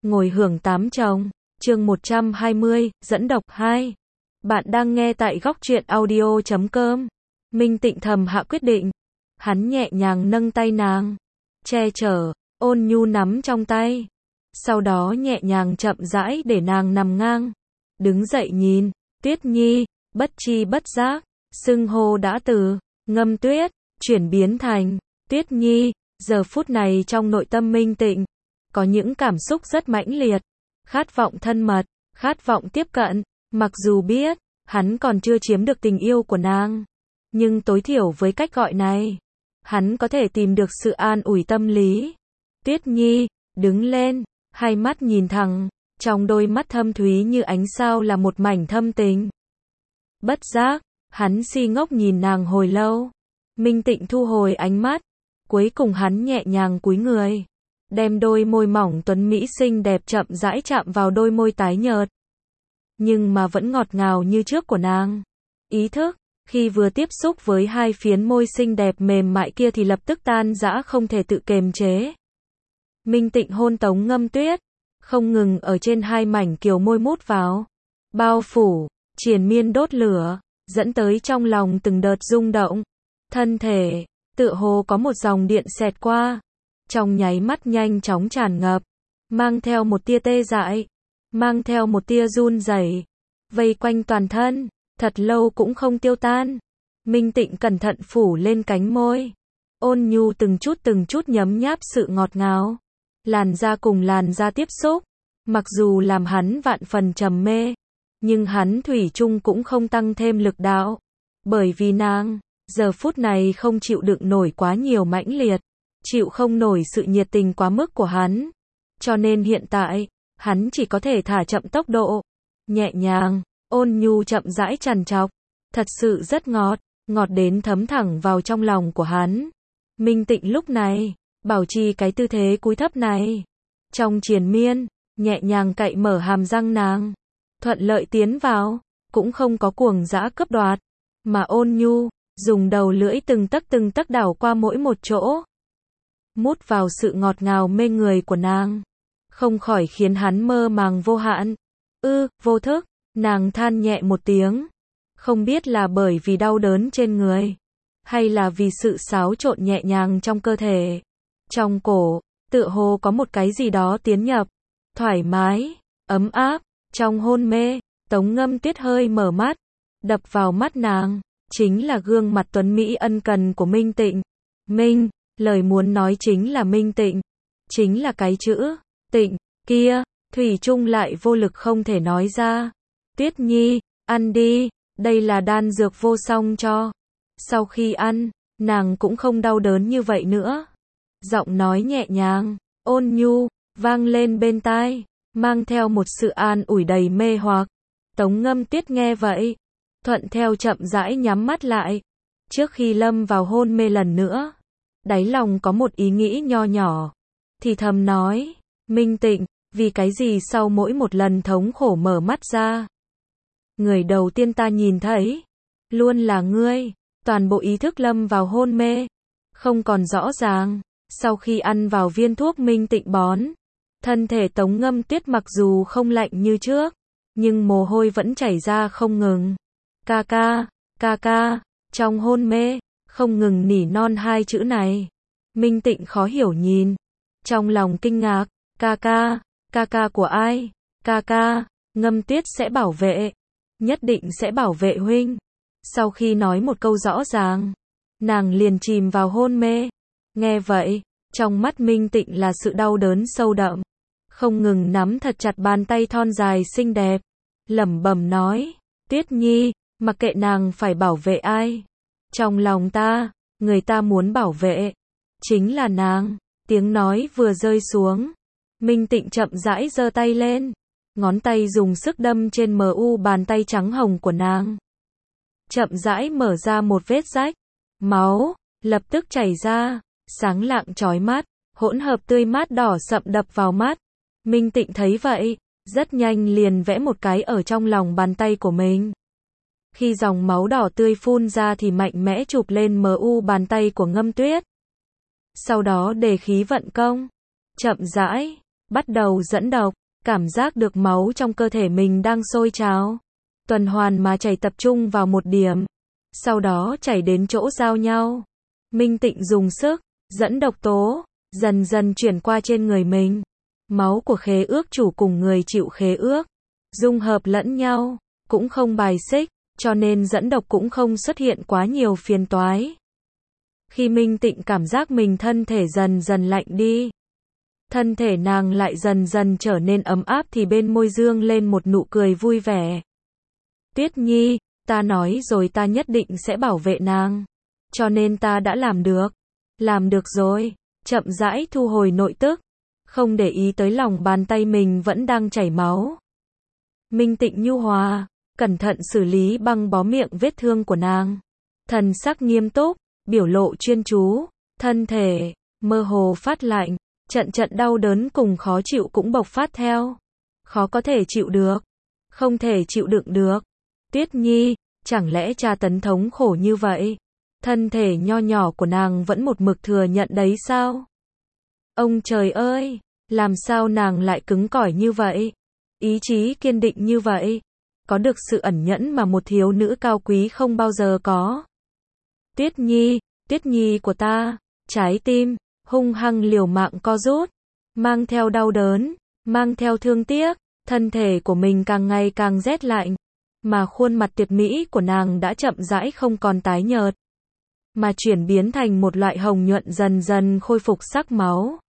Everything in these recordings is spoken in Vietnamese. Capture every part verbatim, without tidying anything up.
ngồi hưởng tám chồng, chương một trăm hai mươi, dẫn độc hai. Bạn đang nghe tại góc truyện audio chấm com. Minh Tịnh thầm hạ quyết định. Hắn nhẹ nhàng nâng tay nàng, che chở, ôn nhu nắm trong tay. Sau đó nhẹ nhàng chậm rãi để nàng nằm ngang. Đứng dậy nhìn, Tuyết Nhi, bất chi bất giác, xưng hô đã từ Ngâm Tuyết, chuyển biến thành Tuyết Nhi. Giờ phút này trong nội tâm Minh Tịnh, có những cảm xúc rất mãnh liệt, khát vọng thân mật, khát vọng tiếp cận, mặc dù biết, hắn còn chưa chiếm được tình yêu của nàng, nhưng tối thiểu với cách gọi này, hắn có thể tìm được sự an ủi tâm lý. Tuyết Nhi, đứng lên, hai mắt nhìn thẳng, trong đôi mắt thâm thúy như ánh sao là một mảnh thâm tình. Bất giác, hắn si ngốc nhìn nàng hồi lâu. Minh Tịnh thu hồi ánh mắt, cuối cùng hắn nhẹ nhàng cúi người, đem đôi môi mỏng tuấn mỹ xinh đẹp chậm rãi chạm vào đôi môi tái nhợt, nhưng mà vẫn ngọt ngào như trước của nàng. Ý thức, khi vừa tiếp xúc với hai phiến môi xinh đẹp mềm mại kia thì lập tức tan rã không thể tự kiềm chế. Minh Tịnh hôn Tống Ngâm Tuyết, không ngừng ở trên hai mảnh kiều môi mút vào, bao phủ, triền miên đốt lửa, dẫn tới trong lòng từng đợt rung động. Thân thể, tựa hồ có một dòng điện xẹt qua, trong nháy mắt nhanh chóng tràn ngập, mang theo một tia tê dại, mang theo một tia run rẩy, vây quanh toàn thân, thật lâu cũng không tiêu tan. Minh Tịnh cẩn thận phủ lên cánh môi, ôn nhu từng chút từng chút nhấm nháp sự ngọt ngào, làn da cùng làn da tiếp xúc, mặc dù làm hắn vạn phần trầm mê, nhưng hắn thủy chung cũng không tăng thêm lực đạo, bởi vì nàng giờ phút này không chịu đựng nổi quá nhiều mãnh liệt, chịu không nổi sự nhiệt tình quá mức của hắn, cho nên hiện tại, hắn chỉ có thể thả chậm tốc độ, nhẹ nhàng, ôn nhu chậm rãi trằn trọc, thật sự rất ngọt, ngọt đến thấm thẳng vào trong lòng của hắn. Minh Tịnh lúc này, bảo trì cái tư thế cúi thấp này, trong triền miên, nhẹ nhàng cạy mở hàm răng nàng, thuận lợi tiến vào, cũng không có cuồng dã cướp đoạt, mà ôn nhu, dùng đầu lưỡi từng tấc từng tấc đảo qua mỗi một chỗ, mút vào sự ngọt ngào mê người của nàng, không khỏi khiến hắn mơ màng vô hạn. Ư, vô thức, nàng than nhẹ một tiếng, không biết là bởi vì đau đớn trên người, hay là vì sự xáo trộn nhẹ nhàng trong cơ thể. Trong cổ, tựa hồ có một cái gì đó tiến nhập, thoải mái, ấm áp, trong hôn mê, Tống Ngâm Tuyết hơi mở mắt, đập vào mắt nàng chính là gương mặt tuấn mỹ ân cần của Minh Tịnh. Minh, lời muốn nói chính là Minh Tịnh, chính là cái chữ Tịnh kia, thủy chung lại vô lực không thể nói ra. Tuyết Nhi, ăn đi, đây là đan dược vô song cho. Sau khi ăn, nàng cũng không đau đớn như vậy nữa. Giọng nói nhẹ nhàng, ôn nhu, vang lên bên tai, mang theo một sự an ủi đầy mê hoặc. Tống Ngâm Tuyết nghe vậy, thuận theo chậm rãi nhắm mắt lại. Trước khi lâm vào hôn mê lần nữa, đáy lòng có một ý nghĩ nho nhỏ, thì thầm nói, Minh Tịnh, vì cái gì sau mỗi một lần thống khổ mở mắt ra, người đầu tiên ta nhìn thấy, luôn là ngươi. Toàn bộ ý thức lâm vào hôn mê, không còn rõ ràng. Sau khi ăn vào viên thuốc Minh Tịnh bón, thân thể Tống Ngâm Tuyết mặc dù không lạnh như trước, nhưng mồ hôi vẫn chảy ra không ngừng. Ca ca, ca ca, trong hôn mê, không ngừng nỉ non hai chữ này. Minh Tịnh khó hiểu nhìn, trong lòng kinh ngạc, ca ca, ca ca của ai? Ca ca, Ngâm Tuyết sẽ bảo vệ, nhất định sẽ bảo vệ huynh. Sau khi nói một câu rõ ràng, nàng liền chìm vào hôn mê. Nghe vậy, trong mắt Minh Tịnh là sự đau đớn sâu đậm, không ngừng nắm thật chặt bàn tay thon dài xinh đẹp, lẩm bẩm nói, Tuyết Nhi, mặc kệ nàng phải bảo vệ ai, trong lòng ta, người ta muốn bảo vệ chính là nàng. Tiếng nói vừa rơi xuống, Minh Tịnh chậm rãi giơ tay lên, ngón tay dùng sức đâm trên mờ u bàn tay trắng hồng của nàng, chậm rãi mở ra một vết rách, máu lập tức chảy ra, sáng lạng chói mắt, hỗn hợp tươi mát đỏ sậm đập vào mắt. Minh Tịnh thấy vậy, rất nhanh liền vẽ một cái ở trong lòng bàn tay của mình. Khi dòng máu đỏ tươi phun ra thì mạnh mẽ chụp lên mờ u bàn tay của Ngâm Tuyết. Sau đó đề khí vận công, chậm rãi, bắt đầu dẫn độc, cảm giác được máu trong cơ thể mình đang sôi trào, tuần hoàn mà chảy tập trung vào một điểm, sau đó chảy đến chỗ giao nhau. Minh Tịnh dùng sức, dẫn độc tố, dần dần chuyển qua trên người mình. Máu của khế ước chủ cùng người chịu khế ước, dung hợp lẫn nhau, cũng không bài xích, cho nên dẫn độc cũng không xuất hiện quá nhiều phiền toái. Khi Minh Tịnh cảm giác mình thân thể dần dần lạnh đi, thân thể nàng lại dần dần trở nên ấm áp thì bên môi dương lên một nụ cười vui vẻ. Tuyết Nhi, ta nói rồi ta nhất định sẽ bảo vệ nàng. Cho nên ta đã làm được. Làm được rồi. Chậm rãi thu hồi nội tức. Không để ý tới lòng bàn tay mình vẫn đang chảy máu. Minh Tịnh nhu hòa, cẩn thận xử lý băng bó miệng vết thương của nàng. Thần sắc nghiêm túc, biểu lộ chuyên chú, thân thể, mơ hồ phát lạnh, trận trận đau đớn cùng khó chịu cũng bộc phát theo. Khó có thể chịu được. Không thể chịu đựng được. Tuyết Nhi, chẳng lẽ tra tấn thống khổ như vậy? Thân thể nho nhỏ của nàng vẫn một mực thừa nhận đấy sao? Ông trời ơi, làm sao nàng lại cứng cỏi như vậy? Ý chí kiên định như vậy? Có được sự ẩn nhẫn mà một thiếu nữ cao quý không bao giờ có. Tuyết Nhi, Tuyết Nhi của ta, trái tim, hung hăng liều mạng co rút, mang theo đau đớn, mang theo thương tiếc, thân thể của mình càng ngày càng rét lạnh. Mà khuôn mặt tuyệt mỹ của nàng đã chậm rãi không còn tái nhợt, mà chuyển biến thành một loại hồng nhuận dần dần khôi phục sắc máu.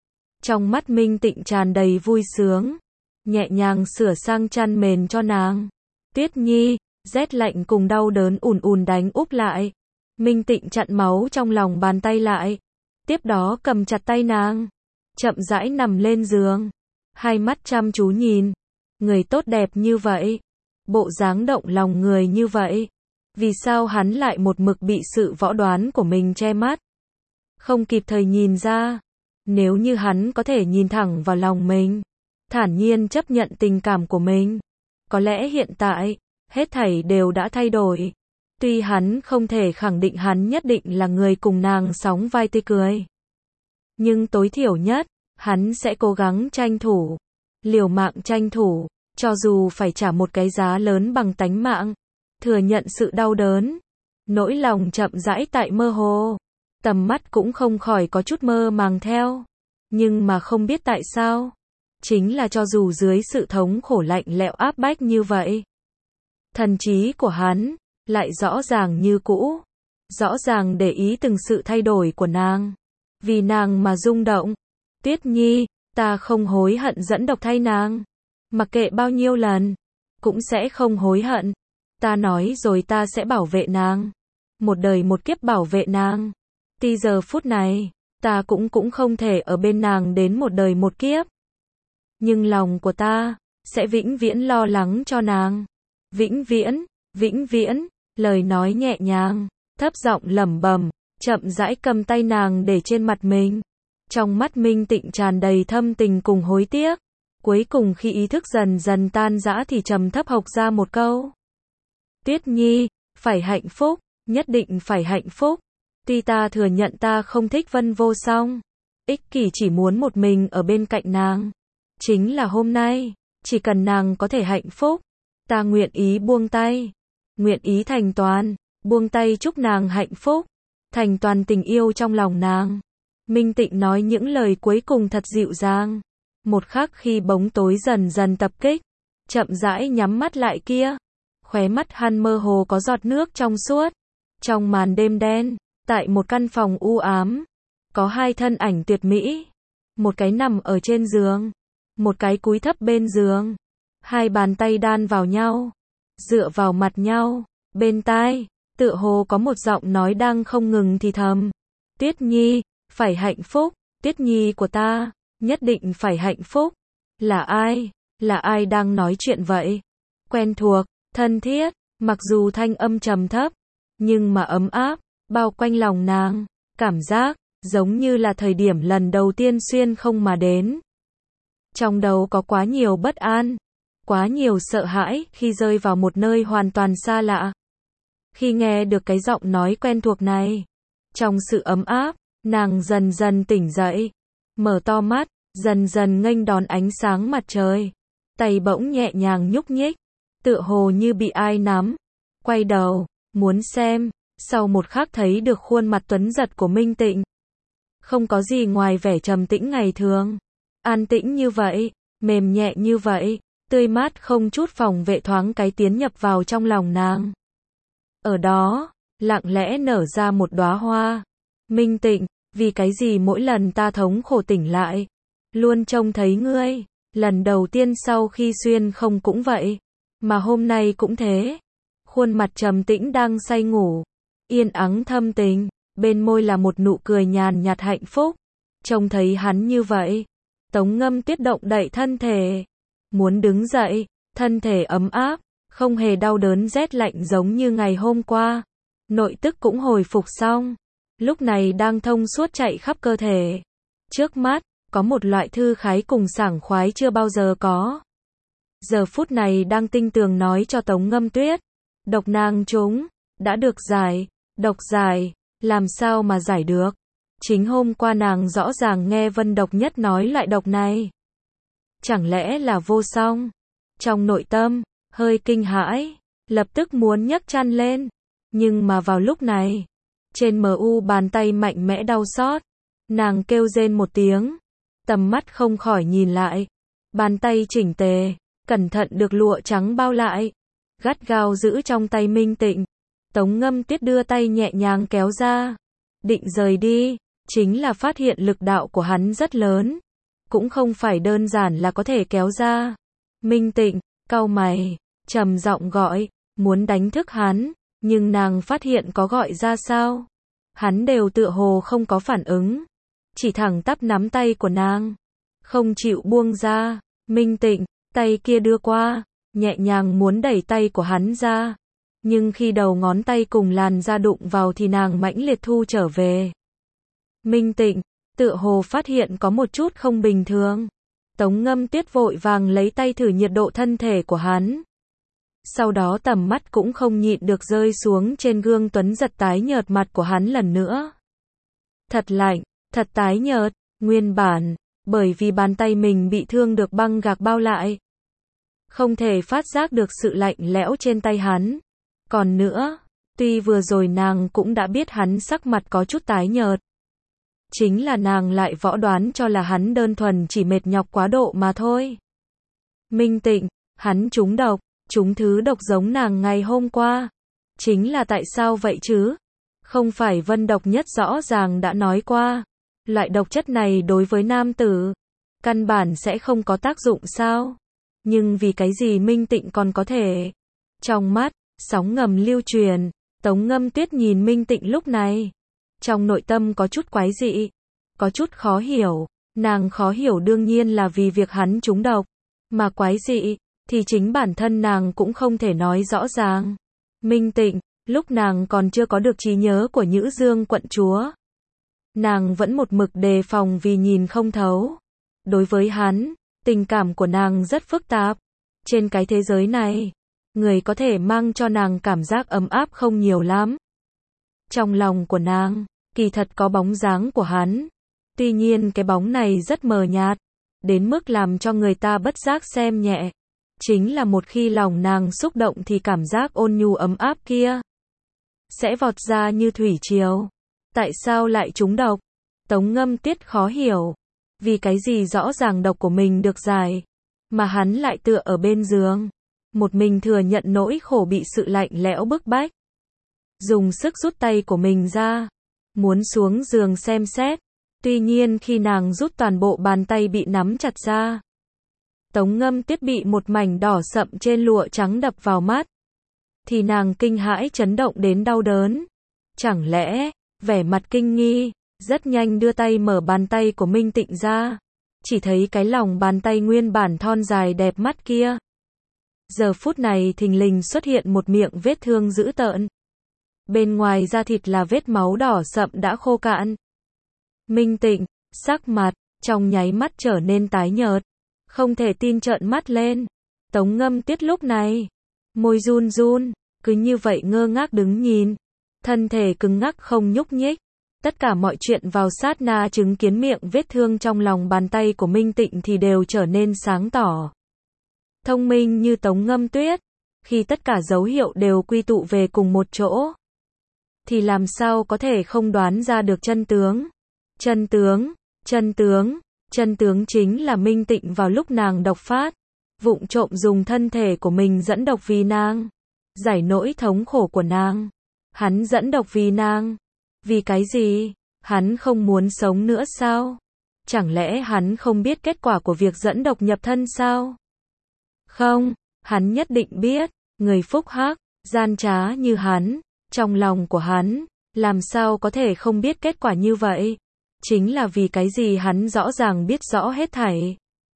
Trong mắt Minh Tịnh tràn đầy vui sướng, nhẹ nhàng sửa sang chăn mền cho nàng. Tuyết Nhi, rét lạnh cùng đau đớn ùn ùn đánh úp lại. Minh Tịnh chặn máu trong lòng bàn tay lại, tiếp đó cầm chặt tay nàng, chậm rãi nằm lên giường, hai mắt chăm chú nhìn. Người tốt đẹp như vậy, bộ dáng động lòng người như vậy, vì sao hắn lại một mực bị sự võ đoán của mình che mắt? Không kịp thời nhìn ra. Nếu như hắn có thể nhìn thẳng vào lòng mình, thản nhiên chấp nhận tình cảm của mình, có lẽ hiện tại, hết thảy đều đã thay đổi. Tuy hắn không thể khẳng định hắn nhất định là người cùng nàng sóng vai tươi cười, nhưng tối thiểu nhất, hắn sẽ cố gắng tranh thủ, liều mạng tranh thủ, cho dù phải trả một cái giá lớn bằng tánh mạng, thừa nhận sự đau đớn. Nỗi lòng chậm rãi tại mơ hồ, tầm mắt cũng không khỏi có chút mơ màng theo. Nhưng mà không biết tại sao, chính là cho dù dưới sự thống khổ lạnh lẽo áp bách như vậy, thần trí của hắn lại rõ ràng như cũ, rõ ràng để ý từng sự thay đổi của nàng, vì nàng mà rung động. Tuyết Nhi, ta không hối hận dẫn độc thay nàng, mặc kệ bao nhiêu lần, cũng sẽ không hối hận. Ta nói rồi ta sẽ bảo vệ nàng, một đời một kiếp bảo vệ nàng. Tuy giờ phút này, ta cũng cũng không thể ở bên nàng đến một đời một kiếp, nhưng lòng của ta sẽ vĩnh viễn lo lắng cho nàng. Vĩnh viễn, vĩnh viễn, lời nói nhẹ nhàng, thấp giọng lẩm bẩm, chậm rãi cầm tay nàng để trên mặt mình. Trong mắt Minh Tịnh tràn đầy thâm tình cùng hối tiếc. Cuối cùng khi ý thức dần dần tan rã thì trầm thấp hộc ra một câu. Tuyết Nhi, phải hạnh phúc, nhất định phải hạnh phúc. Tuy ta thừa nhận ta không thích Vân Vô Song, ích kỷ chỉ muốn một mình ở bên cạnh nàng. Chính là hôm nay, chỉ cần nàng có thể hạnh phúc, ta nguyện ý buông tay, nguyện ý thành toàn, buông tay chúc nàng hạnh phúc, thành toàn tình yêu trong lòng nàng. Minh Tịnh nói những lời cuối cùng thật dịu dàng. Một khắc khi bóng tối dần dần tập kích, chậm rãi nhắm mắt lại kia, khóe mắt hắn mơ hồ có giọt nước trong suốt. Trong màn đêm đen, tại một căn phòng u ám, có hai thân ảnh tuyệt mỹ, một cái nằm ở trên giường, một cái cúi thấp bên giường, hai bàn tay đan vào nhau, dựa vào mặt nhau, bên tai, tựa hồ có một giọng nói đang không ngừng thì thầm. Tuyết Nhi, phải hạnh phúc, Tuyết Nhi của ta, nhất định phải hạnh phúc. Là ai? Là ai đang nói chuyện vậy? Quen thuộc, thân thiết, mặc dù thanh âm trầm thấp, nhưng mà ấm áp, bao quanh lòng nàng, cảm giác giống như là thời điểm lần đầu tiên xuyên không mà đến. Trong đầu có quá nhiều bất an, quá nhiều sợ hãi khi rơi vào một nơi hoàn toàn xa lạ. Khi nghe được cái giọng nói quen thuộc này, trong sự ấm áp, nàng dần dần tỉnh dậy, mở to mắt, dần dần nghênh đón ánh sáng mặt trời. Tay bỗng nhẹ nhàng nhúc nhích, tựa hồ như bị ai nắm. Quay đầu, muốn xem, sau một khắc thấy được khuôn mặt tuấn giật của Minh Tịnh. Không có gì ngoài vẻ trầm tĩnh ngày thường. An tĩnh như vậy, mềm nhẹ như vậy, tươi mát không chút phòng vệ thoáng cái tiến nhập vào trong lòng nàng. Ở đó, lặng lẽ nở ra một đóa hoa. Minh Tịnh, vì cái gì mỗi lần ta thống khổ tỉnh lại, luôn trông thấy ngươi, lần đầu tiên sau khi xuyên không cũng vậy, mà hôm nay cũng thế. Khuôn mặt trầm tĩnh đang say ngủ, yên ắng thâm tình, bên môi là một nụ cười nhàn nhạt hạnh phúc. Trông thấy hắn như vậy, Tống Ngâm Tuyết động đậy thân thể, muốn đứng dậy, thân thể ấm áp, không hề đau đớn rét lạnh giống như ngày hôm qua. Nội tức cũng hồi phục xong, lúc này đang thông suốt chạy khắp cơ thể. Trước mắt, có một loại thư khái cùng sảng khoái chưa bao giờ có. Giờ phút này đang tinh tường nói cho Tống Ngâm Tuyết, độc nàng chúng, đã được giải, độc giải, làm sao mà giải được. Chính hôm qua nàng rõ ràng nghe Vân Độc Nhất nói loại độc này. Chẳng lẽ là vô song? Trong nội tâm, hơi kinh hãi, lập tức muốn nhấc chăn lên. Nhưng mà vào lúc này, trên mờ u bàn tay mạnh mẽ đau xót. Nàng kêu rên một tiếng, tầm mắt không khỏi nhìn lại. Bàn tay chỉnh tề, cẩn thận được lụa trắng bao lại, gắt gao giữ trong tay Minh Tịnh. Tống Ngâm Tuyết đưa tay nhẹ nhàng kéo ra, định rời đi, chính là phát hiện lực đạo của hắn rất lớn, cũng không phải đơn giản là có thể kéo ra. Minh Tịnh, cau mày, trầm giọng gọi, muốn đánh thức hắn, nhưng nàng phát hiện có gọi ra sao, hắn đều tựa hồ không có phản ứng, chỉ thẳng tắp nắm tay của nàng, không chịu buông ra. Minh Tịnh, tay kia đưa qua, nhẹ nhàng muốn đẩy tay của hắn ra, nhưng khi đầu ngón tay cùng làn da đụng vào thì nàng mãnh liệt thu trở về. Minh Tịnh, tựa hồ phát hiện có một chút không bình thường. Tống Ngâm Tuyết vội vàng lấy tay thử nhiệt độ thân thể của hắn. Sau đó tầm mắt cũng không nhịn được rơi xuống trên gương tuấn giật tái nhợt mặt của hắn lần nữa. Thật lạnh, thật tái nhợt, nguyên bản, bởi vì bàn tay mình bị thương được băng gạc bao lại. Không thể phát giác được sự lạnh lẽo trên tay hắn. Còn nữa, tuy vừa rồi nàng cũng đã biết hắn sắc mặt có chút tái nhợt. Chính là nàng lại võ đoán cho là hắn đơn thuần chỉ mệt nhọc quá độ mà thôi. Minh Tịnh, hắn trúng độc, trúng thứ độc giống nàng ngày hôm qua. Chính là tại sao vậy chứ? Không phải Vân Độc Nhất rõ ràng đã nói qua, loại độc chất này đối với nam tử, căn bản sẽ không có tác dụng sao? Nhưng vì cái gì Minh Tịnh còn có thể? Trong mắt, sóng ngầm lưu truyền, Tống Ngâm Tuyết nhìn Minh Tịnh lúc này. Trong nội tâm có chút quái dị, có chút khó hiểu, nàng khó hiểu đương nhiên là vì việc hắn trúng độc, mà quái dị, thì chính bản thân nàng cũng không thể nói rõ ràng. Minh Tịnh, lúc nàng còn chưa có được trí nhớ của Nhữ Dương quận chúa, nàng vẫn một mực đề phòng vì nhìn không thấu. Đối với hắn, tình cảm của nàng rất phức tạp. Trên cái thế giới này, người có thể mang cho nàng cảm giác ấm áp không nhiều lắm. Trong lòng của nàng, kỳ thật có bóng dáng của hắn. Tuy nhiên cái bóng này rất mờ nhạt, đến mức làm cho người ta bất giác xem nhẹ. Chính là một khi lòng nàng xúc động thì cảm giác ôn nhu ấm áp kia sẽ vọt ra như thủy triều. Tại sao lại trúng độc? Tống Ngâm Tuyết khó hiểu. Vì cái gì rõ ràng độc của mình được giải, mà hắn lại tựa ở bên giường, một mình thừa nhận nỗi khổ bị sự lạnh lẽo bức bách. Dùng sức rút tay của mình ra, muốn xuống giường xem xét. Tuy nhiên khi nàng rút toàn bộ bàn tay bị nắm chặt ra, Tống Ngâm Tuyết bị một mảnh đỏ sậm trên lụa trắng đập vào mắt, thì nàng kinh hãi chấn động đến đau đớn. Chẳng lẽ, vẻ mặt kinh nghi, rất nhanh đưa tay mở bàn tay của Minh Tịnh ra, chỉ thấy cái lòng bàn tay nguyên bản thon dài đẹp mắt kia. Giờ phút này thình lình xuất hiện một miệng vết thương dữ tợn. Bên ngoài da thịt là vết máu đỏ sậm đã khô cạn. Minh Tịnh, sắc mặt, trong nháy mắt trở nên tái nhợt, không thể tin trợn mắt lên. Tống Ngâm Tuyết lúc này, môi run run, cứ như vậy ngơ ngác đứng nhìn, thân thể cứng ngắc không nhúc nhích. Tất cả mọi chuyện vào sát na chứng kiến miệng vết thương trong lòng bàn tay của Minh Tịnh thì đều trở nên sáng tỏ. Thông minh như Tống Ngâm Tuyết, khi tất cả dấu hiệu đều quy tụ về cùng một chỗ, thì làm sao có thể không đoán ra được chân tướng. Chân tướng, chân tướng, chân tướng chính là Minh Tịnh vào lúc nàng độc phát, vụng trộm dùng thân thể của mình dẫn độc vì nàng, giải nỗi thống khổ của nàng. Hắn dẫn độc vì nàng. Vì cái gì? Hắn không muốn sống nữa sao? Chẳng lẽ hắn không biết kết quả của việc dẫn độc nhập thân sao? Không, hắn nhất định biết, người phúc hắc, gian trá như hắn, trong lòng của hắn, làm sao có thể không biết kết quả như vậy? Chính là vì cái gì hắn rõ ràng biết rõ hết thảy,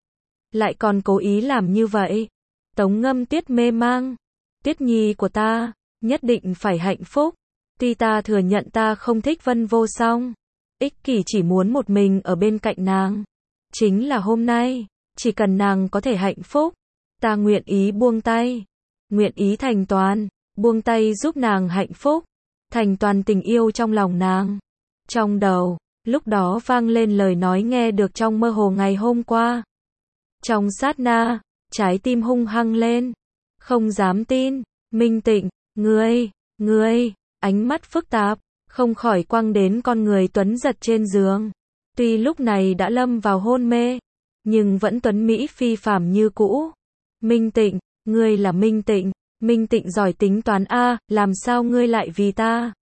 lại còn cố ý làm như vậy. Tống Ngâm Tuyết mê mang. Tuyết nhi của ta, nhất định phải hạnh phúc. Tuy ta thừa nhận ta không thích Vân Vô Song, ích kỷ chỉ muốn một mình ở bên cạnh nàng. Chính là hôm nay, chỉ cần nàng có thể hạnh phúc, ta nguyện ý buông tay, nguyện ý thành toàn, buông tay giúp nàng hạnh phúc, thành toàn tình yêu trong lòng nàng. Trong đầu, lúc đó vang lên lời nói nghe được trong mơ hồ ngày hôm qua. Trong sát na, trái tim hung hăng lên, không dám tin. Minh Tịnh, ngươi, ngươi, ánh mắt phức tạp, không khỏi quăng đến con người tuấn giật trên giường. Tuy lúc này đã lâm vào hôn mê, nhưng vẫn tuấn mỹ phi phàm như cũ. Minh Tịnh, ngươi là Minh Tịnh, Minh Tịnh giỏi tính toán a, làm sao ngươi lại vì ta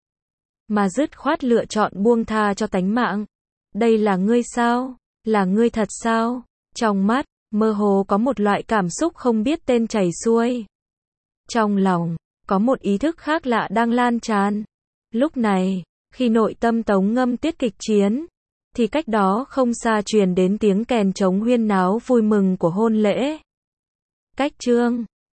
mà dứt khoát lựa chọn buông tha cho tánh mạng? Đây là ngươi sao? Là ngươi thật sao? Trong mắt, mơ hồ có một loại cảm xúc không biết tên chảy xuôi. Trong lòng, có một ý thức khác lạ đang lan tràn. Lúc này, khi nội tâm Tống Ngâm Tuyết kịch chiến, thì cách đó không xa truyền đến tiếng kèn trống huyên náo vui mừng của hôn lễ. Cách chương